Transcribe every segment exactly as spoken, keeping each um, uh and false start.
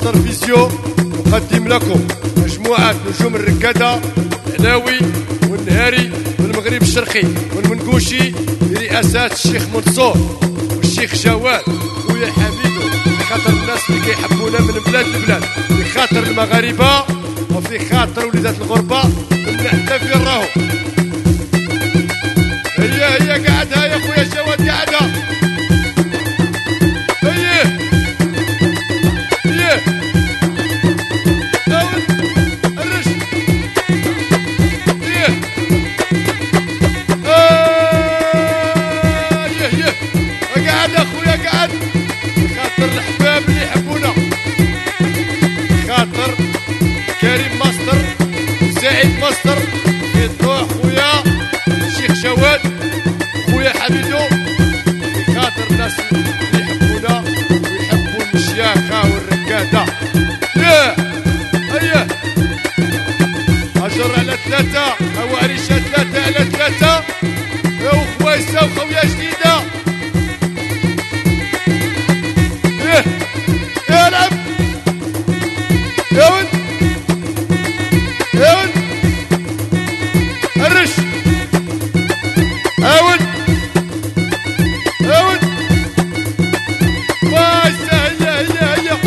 ماستر فيزيو نقدم لكم مجموعة نجوم الركادة العلاوي والنهاري والمغرب الشرقي والمنقوشي برئاسة الشيخ منصور والشيخ جواد ويا حميدو، لخاطر الناس اللي كيحبونا من بلاد لبلاد، لخاطر المغاربة وفي خاطر وليدات الغربة ونحتفل راهو. هيا هيا قاعدها يا خويا جواد قاعدها. هيا هيا داول الرش. هيا هيا هيا قاعد اخويا قاعد، خاطر الحباب اللي يحبونا، خاطر كريم ماستر وسعيد ماستر يطلع خويا الشيخ جواد خويا حميدو، خاطر الناس اللي يحبونا ويحبوا المشياخة والركادة. ياه هيا اجر على ثلاثة او عريشة ثلاثة على ثلاثة يا خويسة وخويا جديدة. ياه يا لعب يا ولد يا ولد الرش يا ولد يا ولد وايسة. هيا هيا هيا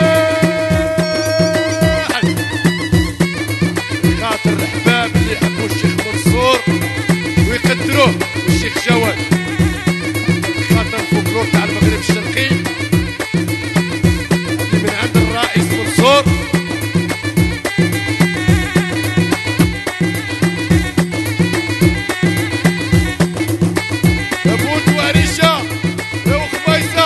خاطر الحباب اللي يحبوا الشيخ منصور ويقدروه والشيخ جواد، خاطر الفولكلور تاع المغرب الشرقي اللي من عند الرئيس منصور. يا بوت وعريشة يا وخبيصة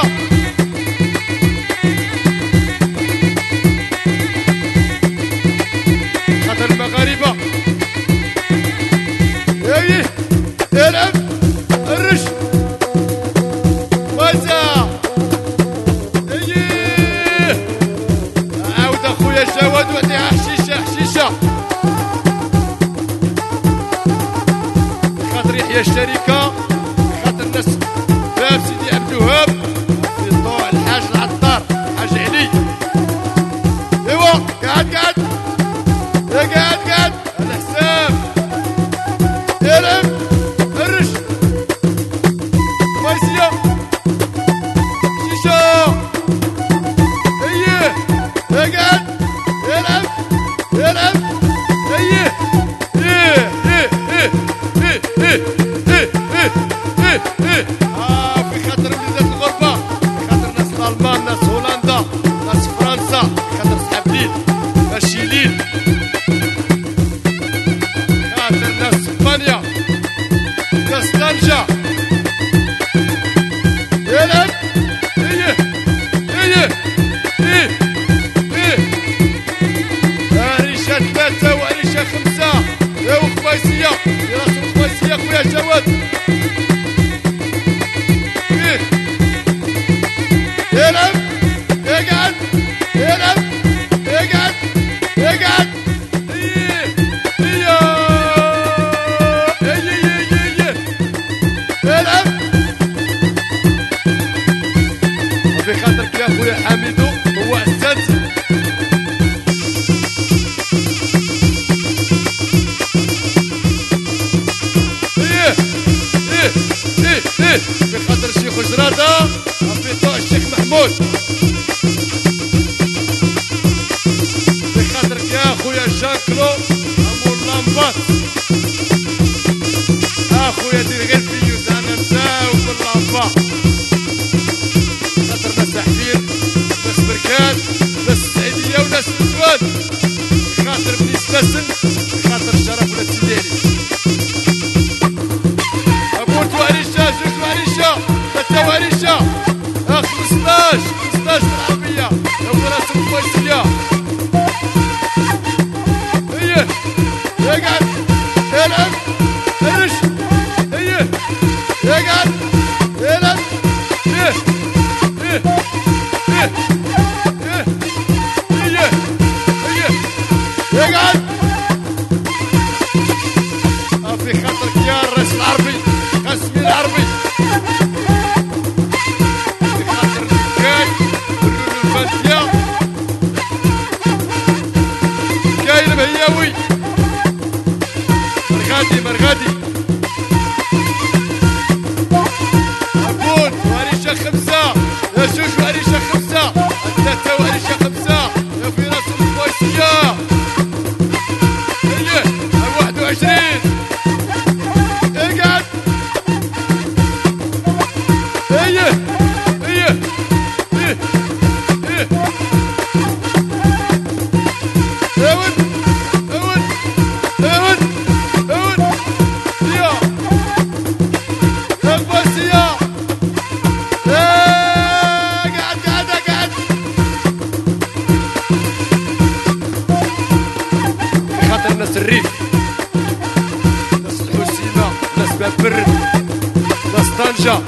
خاطر المغاربة. يايه العب الرش وزع. ايه عاود اخويا جواد وعطيها حشيشة حشيشة، خاطر يحيى الشركة، خاطر الناس فاهم سيدي عبد الوهاب في ضوء الحاج العطار الحاج علي. ايوا قاعد قاعد يا قاعد قاعد على حساب العب الرش مايسية شيشة. ايه يا قاعد العب العب. ايه ايه ايه ايه ايه ايه ايه ايه ايه ايه اه في خاطر وليدات الغربة، في خاطر ناس الألمان، ناس هولندا، ناس فرنسا، في خاطر صحاب ليل ماشي ليل، خاطر ناس اسبانيا، ناس طنجة. يلعب ايه ايه ايه ايه عريشة ثلاثة وعريشة خمسة يا وخبيصية يا راس الخبيصية خويا جواد. ايه يلعب يقعد يلعب يقعد يقعد. ايه ايه ايه ايه يلعب وفي خاطرك يا خويا حميدو هو السادس. ايه ايه ايه ايه في خاطر الشيخ جرادة وفي ضوء الشيخ محمود، في خاطرك يا خويا جاكلو امور لامبات، اخويا دير غير فيو تاعنا نساو باللامبا، خاطر ناس حفير ناس بركان ناس السعيدية وناس السواد، خاطر بني سلاسل خاطر الشرف ولا تسيديري. أبوت وعريشة جوج وعريشة ثلاثة وعريشة خمسطاش خمسطاش بالعربية يا وراس الكويسية. هيا يقعد يلعب الرش. هيا يقعد يلعب. ايه ايه ايه ايه هيا هيا يقعد في خاطرك يا الرئيس العربي قسمي العربي، في خاطر الكاي واللولو الفاتية حشيشه.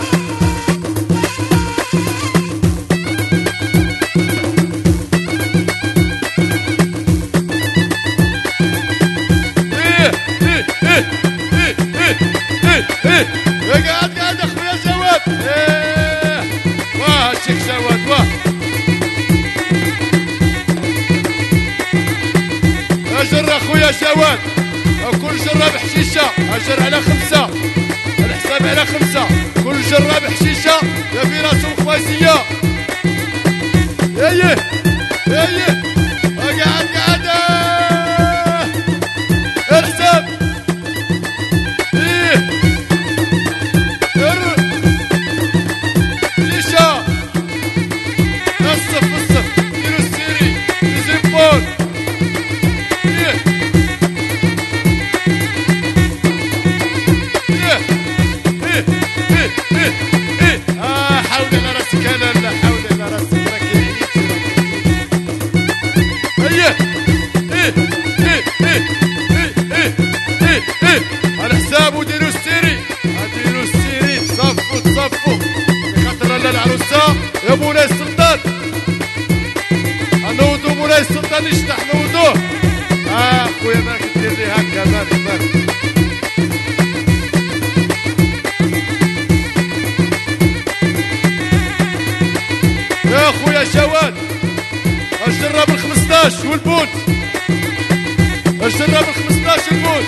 ايه ايه ايه ايه ايه ايه ايه قاعد قاعد اخويا جواد. ايه واه هاتشيك جواد واه. اجر اخويا جواد، كل جرة بحشيشة، اجر على خمسة، الحساب على خمسة، كل جرة بحشيشة يا في راسهم خواسية. ايه ايه قاعد قاعد الحساب. ايه ار شيشة الصف الصف ديرو السيري ليزيبول. آه حول على راسك انا، لا حول على راسك راكي ايه ايه ايه ايه ايه ايه ايه على حسابو ديرو السيري، ديرو السيري تصفوا تصفوا خاطر لا العروسه يا مولاي السلطان. نوضو مولاي السلطان يشطح نوضوه. اه خويا مالك دير لي هكا، مالك مالك يا خويا جواد. الجرة بالخمسطاش والبوت، الجرة بالخمسطاش البوت.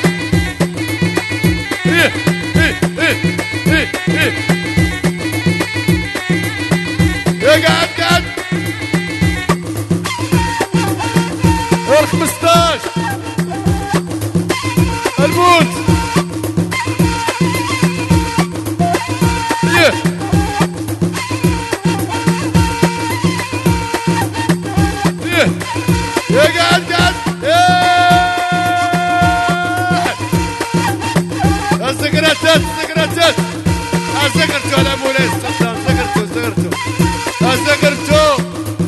ايه ايه ايه ايه ايه يا قاعد قاعد الخمسطاش البوت. ايه يا قاعد قاعد الزقراتات الزقراتات الزقرتو على مولاي السلطان. زقرتو زقرتو الزقرتو.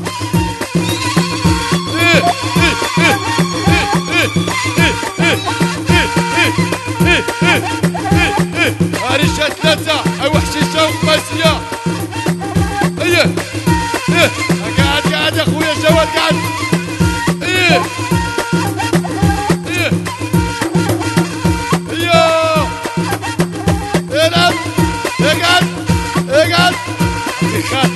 ايه ايه ايه ايه ايه ايه ايه ايه ايه ايه رجال ثلاثة ايوا حشيشة وخماسية. ايه ايه قاعد قاعد يا خويا جواد قاعد. ايه ايه ايوه العب اقعد اقعد.